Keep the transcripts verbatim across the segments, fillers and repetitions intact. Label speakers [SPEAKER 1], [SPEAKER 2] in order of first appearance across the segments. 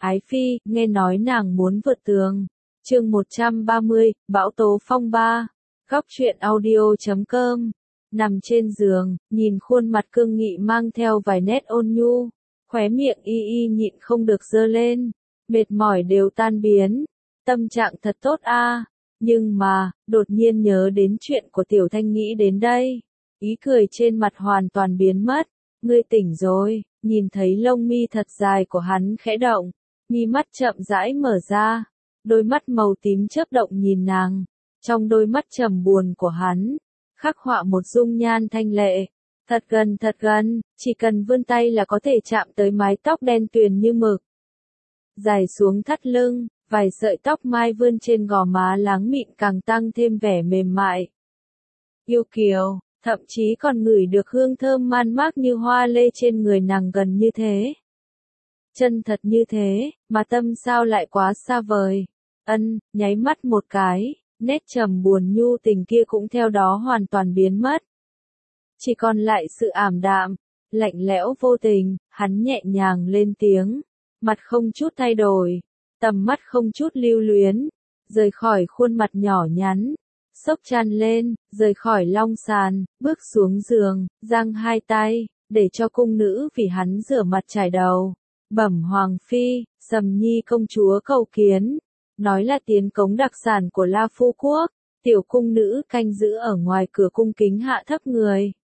[SPEAKER 1] Ái Phi, nghe nói nàng muốn vượt tường. Chương một trăm ba mươi, Bão tố phong ba. Góc truyện audio chấm com. Nằm trên giường, nhìn khuôn mặt cương nghị mang theo vài nét ôn nhu, khóe miệng y y nhịn không được giơ lên, mệt mỏi đều tan biến, tâm trạng thật tốt a. Nhưng mà, đột nhiên nhớ đến chuyện của Tiểu Thanh nghĩ đến đây, ý cười trên mặt hoàn toàn biến mất. Ngươi tỉnh rồi, nhìn thấy lông mi thật dài của hắn khẽ động, mi mắt chậm rãi mở ra, đôi mắt màu tím chớp động nhìn nàng, trong đôi mắt trầm buồn của hắn, khắc họa một dung nhan thanh lệ, thật gần thật gần, chỉ cần vươn tay là có thể chạm tới mái tóc đen tuyền như mực. Dài xuống thắt lưng, vài sợi tóc mai vươn trên gò má láng mịn càng tăng thêm vẻ mềm mại. Yêu kiều, thậm chí còn ngửi được hương thơm man mác như hoa lê trên người nàng gần như thế. Chân thật như thế, mà tâm sao lại quá xa vời. Ân, nháy mắt một cái, nét trầm buồn nhu tình kia cũng theo đó hoàn toàn biến mất. Chỉ còn lại sự ảm đạm, lạnh lẽo vô tình, hắn nhẹ nhàng lên tiếng, mặt không chút thay đổi, tầm mắt không chút lưu luyến, rời khỏi khuôn mặt nhỏ nhắn, xốc chăn lên, rời khỏi long sàn, bước xuống giường, giang hai tay, để cho cung nữ vì hắn rửa mặt chải đầu. Bẩm Hoàng Phi, Sầm Nhi công chúa cầu kiến, nói là tiến cống đặc sản của La Phu Quốc, tiểu cung nữ canh giữ ở ngoài cửa cung kính hạ thấp người.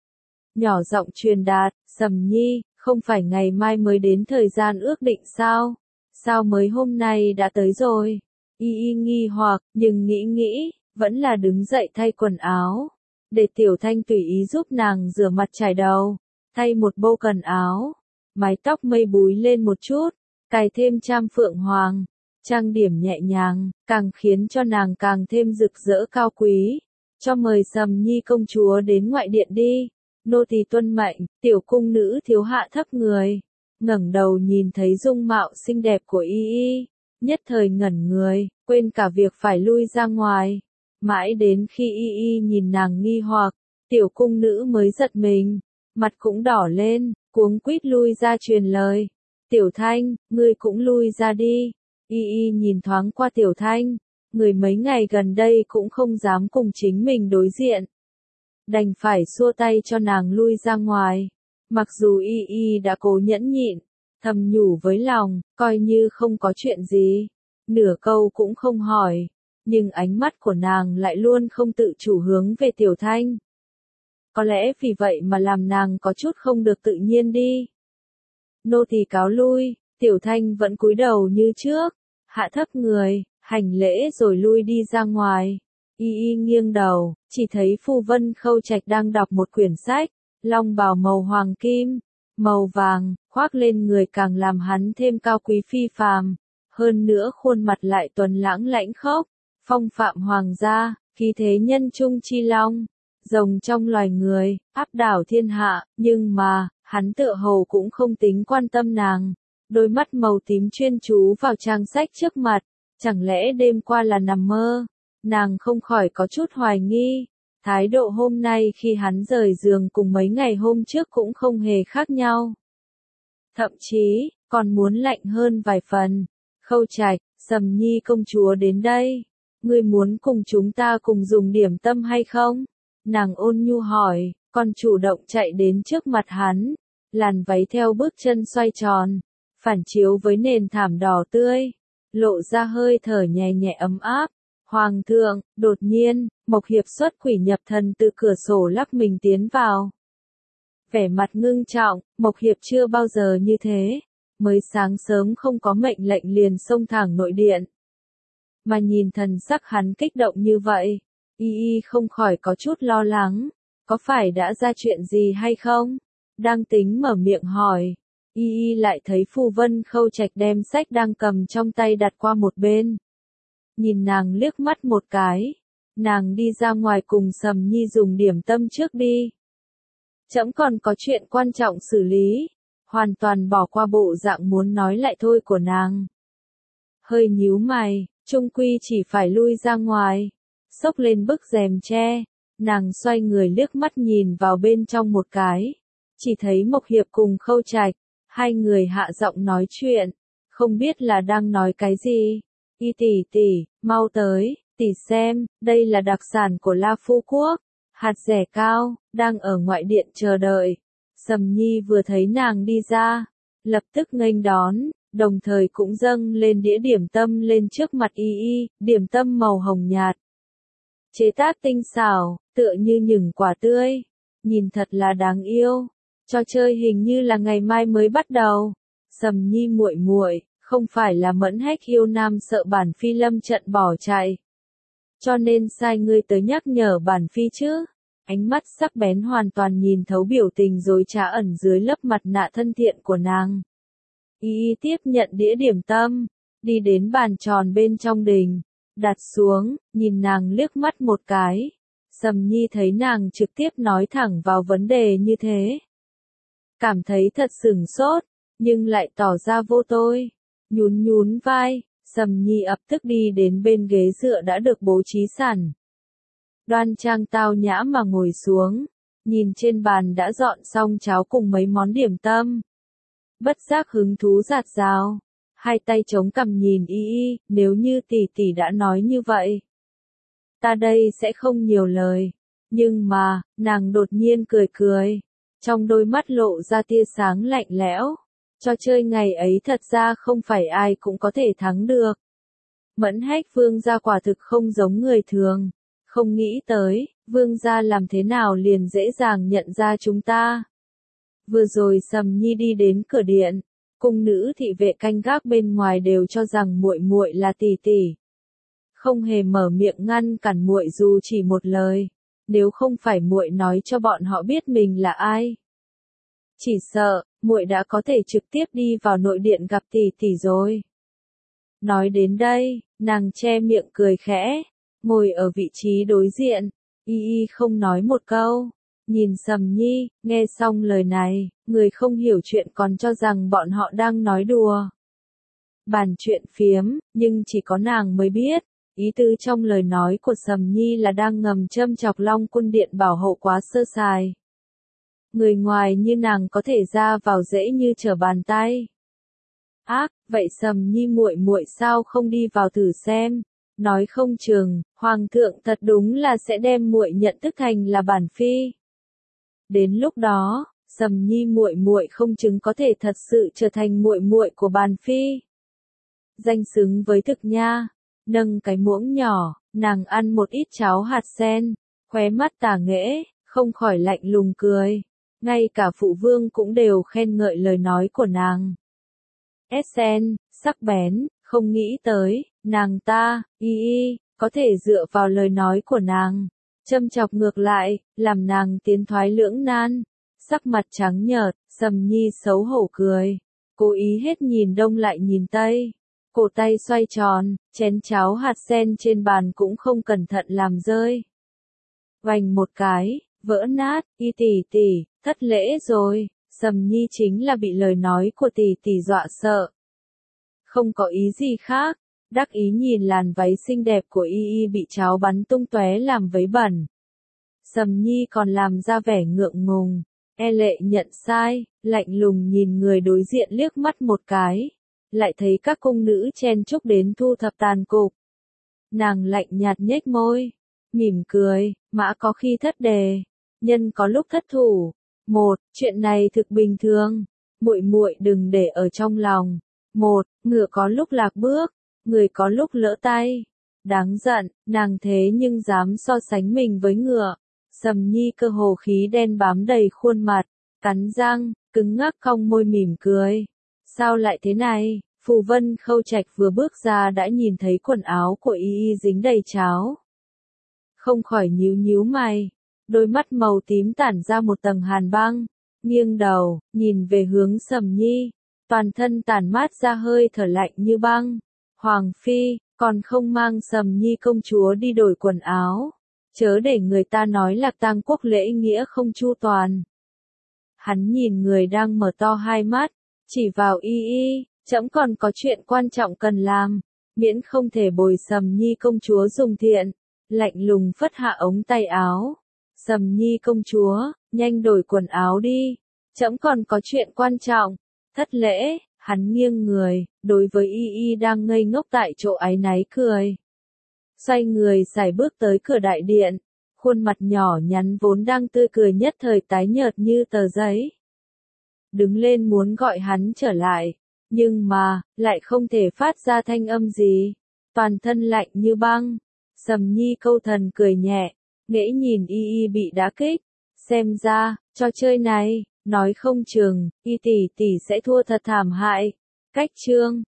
[SPEAKER 1] Nhỏ giọng truyền đạt, Sầm Nhi, không phải ngày mai mới đến thời gian ước định sao? Sao mới hôm nay đã tới rồi? Y y nghi hoặc, nhưng nghĩ nghĩ, vẫn là đứng dậy thay quần áo, để Tiểu Thanh tùy ý giúp nàng rửa mặt chải đầu, thay một bộ quần áo. Mái tóc mây búi lên một chút, cài thêm trăm phượng hoàng, trang điểm nhẹ nhàng, càng khiến cho nàng càng thêm rực rỡ cao quý. Cho mời Sầm Nhi công chúa đến ngoại điện đi. Nô tỳ tuân mệnh. Tiểu cung nữ thiếu hạ thấp người, ngẩng đầu nhìn thấy dung mạo xinh đẹp của y y, nhất thời ngẩn người, quên cả việc phải lui ra ngoài. Mãi đến khi y y nhìn nàng nghi hoặc, tiểu cung nữ mới giật mình, mặt cũng đỏ lên, cuống quýt lui ra truyền lời. Tiểu Thanh, ngươi cũng lui ra đi. Y y nhìn thoáng qua Tiểu Thanh, người mấy ngày gần đây cũng không dám cùng chính mình đối diện. Đành phải xua tay cho nàng lui ra ngoài. Mặc dù y y đã cố nhẫn nhịn, thầm nhủ với lòng, coi như không có chuyện gì. Nửa câu cũng không hỏi, nhưng ánh mắt của nàng lại luôn không tự chủ hướng về Tiểu Thanh. Có lẽ vì vậy mà làm nàng có chút không được tự nhiên đi. Nô tỳ cáo lui. Tiểu Thanh vẫn cúi đầu như trước, hạ thấp người, hành lễ rồi lui đi ra ngoài. Y y nghiêng đầu, chỉ thấy Phu Vân Khâu Trạch đang đọc một quyển sách, long bào màu hoàng kim, màu vàng, khoác lên người càng làm hắn thêm cao quý phi phàm. Hơn nữa khuôn mặt lại tuấn lãng lãnh khốc, phong phạm hoàng gia, khí thế nhân trung chi long, rồng trong loài người, áp đảo thiên hạ. Nhưng mà, hắn tựa hồ cũng không tính quan tâm nàng, đôi mắt màu tím chuyên chú vào trang sách trước mặt. Chẳng lẽ đêm qua là nằm mơ? Nàng không khỏi có chút hoài nghi, thái độ hôm nay khi hắn rời giường cùng mấy ngày hôm trước cũng không hề khác nhau. Thậm chí, còn muốn lạnh hơn vài phần. Khâu Trạch, Sầm Nhi công chúa đến đây, ngươi muốn cùng chúng ta cùng dùng điểm tâm hay không? Nàng ôn nhu hỏi, còn chủ động chạy đến trước mặt hắn, làn váy theo bước chân xoay tròn, phản chiếu với nền thảm đỏ tươi, lộ ra hơi thở nhẹ nhẹ ấm áp. Hoàng thượng, đột nhiên, Mộc Hiệp xuất quỷ nhập thần từ cửa sổ lắc mình tiến vào. Vẻ mặt ngưng trọng, Mộc Hiệp chưa bao giờ như thế, mới sáng sớm không có mệnh lệnh liền xông thẳng nội điện. Mà nhìn thần sắc hắn kích động như vậy, y y không khỏi có chút lo lắng, có phải đã ra chuyện gì hay không? Đang tính mở miệng hỏi, y y lại thấy Phu Vân Khâu Trạch đem sách đang cầm trong tay đặt qua một bên. Nhìn nàng liếc mắt một cái, nàng đi ra ngoài cùng Sầm Nhi dùng điểm tâm trước đi. Trẫm còn có chuyện quan trọng xử lý, hoàn toàn bỏ qua bộ dạng muốn nói lại thôi của nàng. Hơi nhíu mày, chung quy chỉ phải lui ra ngoài, xốc lên bức rèm tre, nàng xoay người liếc mắt nhìn vào bên trong một cái, chỉ thấy Mộc Hiệp cùng Khâu Trạch, hai người hạ giọng nói chuyện. không biết là đang nói cái gì. Y tỷ tỷ, mau tới, tỷ xem, đây là đặc sản của La Phu Quốc, hạt dẻ cao, đang ở ngoại điện chờ đợi. Sầm Nhi vừa thấy nàng đi ra, lập tức nghênh đón, đồng thời cũng dâng lên đĩa điểm tâm lên trước mặt y y, điểm tâm màu hồng nhạt. Chế tác tinh xảo, tựa như những quả tươi, nhìn thật là đáng yêu. Trò chơi hình như là ngày mai mới bắt đầu. Sầm Nhi muội muội, không phải là Mẫn Hách yêu nam sợ bản phi lâm trận bỏ chạy, cho nên sai ngươi tới nhắc nhở bản phi chứ? Ánh mắt sắc bén hoàn toàn nhìn thấu biểu tình dối trá ẩn dưới lớp mặt nạ thân thiện của nàng. Y y tiếp nhận đĩa điểm tâm, đi đến bàn tròn bên trong đình, đặt xuống, nhìn nàng liếc mắt một cái. Sầm Nhi thấy nàng trực tiếp nói thẳng vào vấn đề như thế, cảm thấy thật sửng sốt, nhưng lại tỏ ra vô tôi, nhún nhún vai. Sầm Nhi ập tức đi đến bên ghế dựa đã được bố trí sẵn, đoan trang tao nhã mà ngồi xuống, nhìn trên bàn đã dọn xong cháo cùng mấy món điểm tâm. Bất giác hứng thú rạt rào, hai tay chống cằm nhìn y y, nếu như tỷ tỷ đã nói như vậy, ta đây sẽ không nhiều lời. Nhưng mà, nàng đột nhiên cười cười, trong đôi mắt lộ ra tia sáng lạnh lẽo. Trò chơi ngày ấy thật ra không phải ai cũng có thể thắng được. Mẫn Hách vương gia quả thực không giống người thường, không nghĩ tới, vương gia làm thế nào liền dễ dàng nhận ra chúng ta. Vừa rồi Sầm Nhi đi đến cửa điện, cung nữ thị vệ canh gác bên ngoài đều cho rằng muội muội là tỷ tỷ, không hề mở miệng ngăn cản muội dù chỉ một lời, nếu không phải muội nói cho bọn họ biết mình là ai. Chỉ sợ, muội đã có thể trực tiếp đi vào nội điện gặp tỷ tỷ rồi. Nói đến đây, nàng che miệng cười khẽ, ngồi ở vị trí đối diện, y y không nói một câu, nhìn Sầm Nhi. Nghe xong lời này, người không hiểu chuyện còn cho rằng bọn họ đang nói đùa, bàn chuyện phiếm, nhưng chỉ có nàng mới biết, ý tứ trong lời nói của Sầm Nhi là đang ngầm châm chọc Long Quân Điện bảo hộ quá sơ sài. Người ngoài như nàng có thể ra vào dễ như trở bàn tay. Ác, vậy Sầm Nhi muội muội sao không đi vào thử xem? Nói không chừng, hoàng thượng thật đúng là sẽ đem muội nhận thức thành là bản phi. Đến lúc đó, Sầm Nhi muội muội không chừng có thể thật sự trở thành muội muội của bản phi. Danh xứng với thực nha. Nâng cái muỗng nhỏ, nàng ăn một ít cháo hạt sen, khóe mắt tà nghễ, không khỏi lạnh lùng cười. Ngay cả phụ vương cũng đều khen ngợi lời nói của nàng. Sen, sắc bén, không nghĩ tới, nàng ta, y y, có thể dựa vào lời nói của nàng, châm chọc ngược lại, làm nàng tiến thoái lưỡng nan. Sắc mặt trắng nhợt, Sầm Nhi xấu hổ cười, cố ý hết nhìn đông lại nhìn tây. Cổ tay xoay tròn, chén cháo hạt sen trên bàn cũng không cẩn thận làm rơi. Vành một cái, vỡ nát. Y tỷ tỷ, thất lễ rồi. Sầm Nhi chính là bị lời nói của tỷ tỷ dọa sợ, không có ý gì khác, đắc ý nhìn làn váy xinh đẹp của y y bị cháo bắn tung tóe làm vấy bẩn. Sầm Nhi còn làm ra vẻ ngượng ngùng, e lệ nhận sai, lạnh lùng nhìn người đối diện liếc mắt một cái, lại thấy các cung nữ chen chúc đến thu thập tàn cục. Nàng lạnh nhạt nhếch môi, mỉm cười, mã có khi thất đề, nhân có lúc thất thủ. Một, chuyện này thực bình thường, muội muội đừng để ở trong lòng. Một, ngựa có lúc lạc bước, người có lúc lỡ tay. Đáng giận, nàng thế nhưng dám so sánh mình với ngựa. Sầm Nhi cơ hồ khí đen bám đầy khuôn mặt, cắn răng, cứng ngắc cong môi mỉm cười. Sao lại thế này? Phù Vân Khâu Trạch vừa bước ra đã nhìn thấy quần áo của y y dính đầy cháo, không khỏi nhíu nhíu mày, đôi mắt màu tím tản ra một tầng hàn băng, nghiêng đầu, nhìn về hướng Sầm Nhi, toàn thân tản mát ra hơi thở lạnh như băng. Hoàng phi, còn không mang Sầm Nhi công chúa đi đổi quần áo, chớ để người ta nói là tang quốc lễ nghĩa không chu toàn. Hắn nhìn người đang mở to hai mắt, chỉ vào y y, trẫm còn có chuyện quan trọng cần làm, miễn không thể bồi Sầm Nhi công chúa dùng thiện. Lạnh lùng phất hạ ống tay áo. Sầm Nhi công chúa, nhanh đổi quần áo đi, trẫm còn có chuyện quan trọng. Thất lễ, Hắn nghiêng người, đối với Y Y đang ngây ngốc tại chỗ áy náy cười. Xoay người sải bước tới cửa đại điện, khuôn mặt nhỏ nhắn vốn đang tươi cười nhất thời tái nhợt như tờ giấy. Đứng lên muốn gọi hắn trở lại, nhưng mà, lại không thể phát ra thanh âm gì, toàn thân lạnh như băng. Sầm Nhi câu thần cười nhẹ, nghễ nhìn Y Y bị đá kích, xem ra, trò chơi này, nói không chừng, Y tỷ tỷ sẽ thua thật thảm hại. Cách chương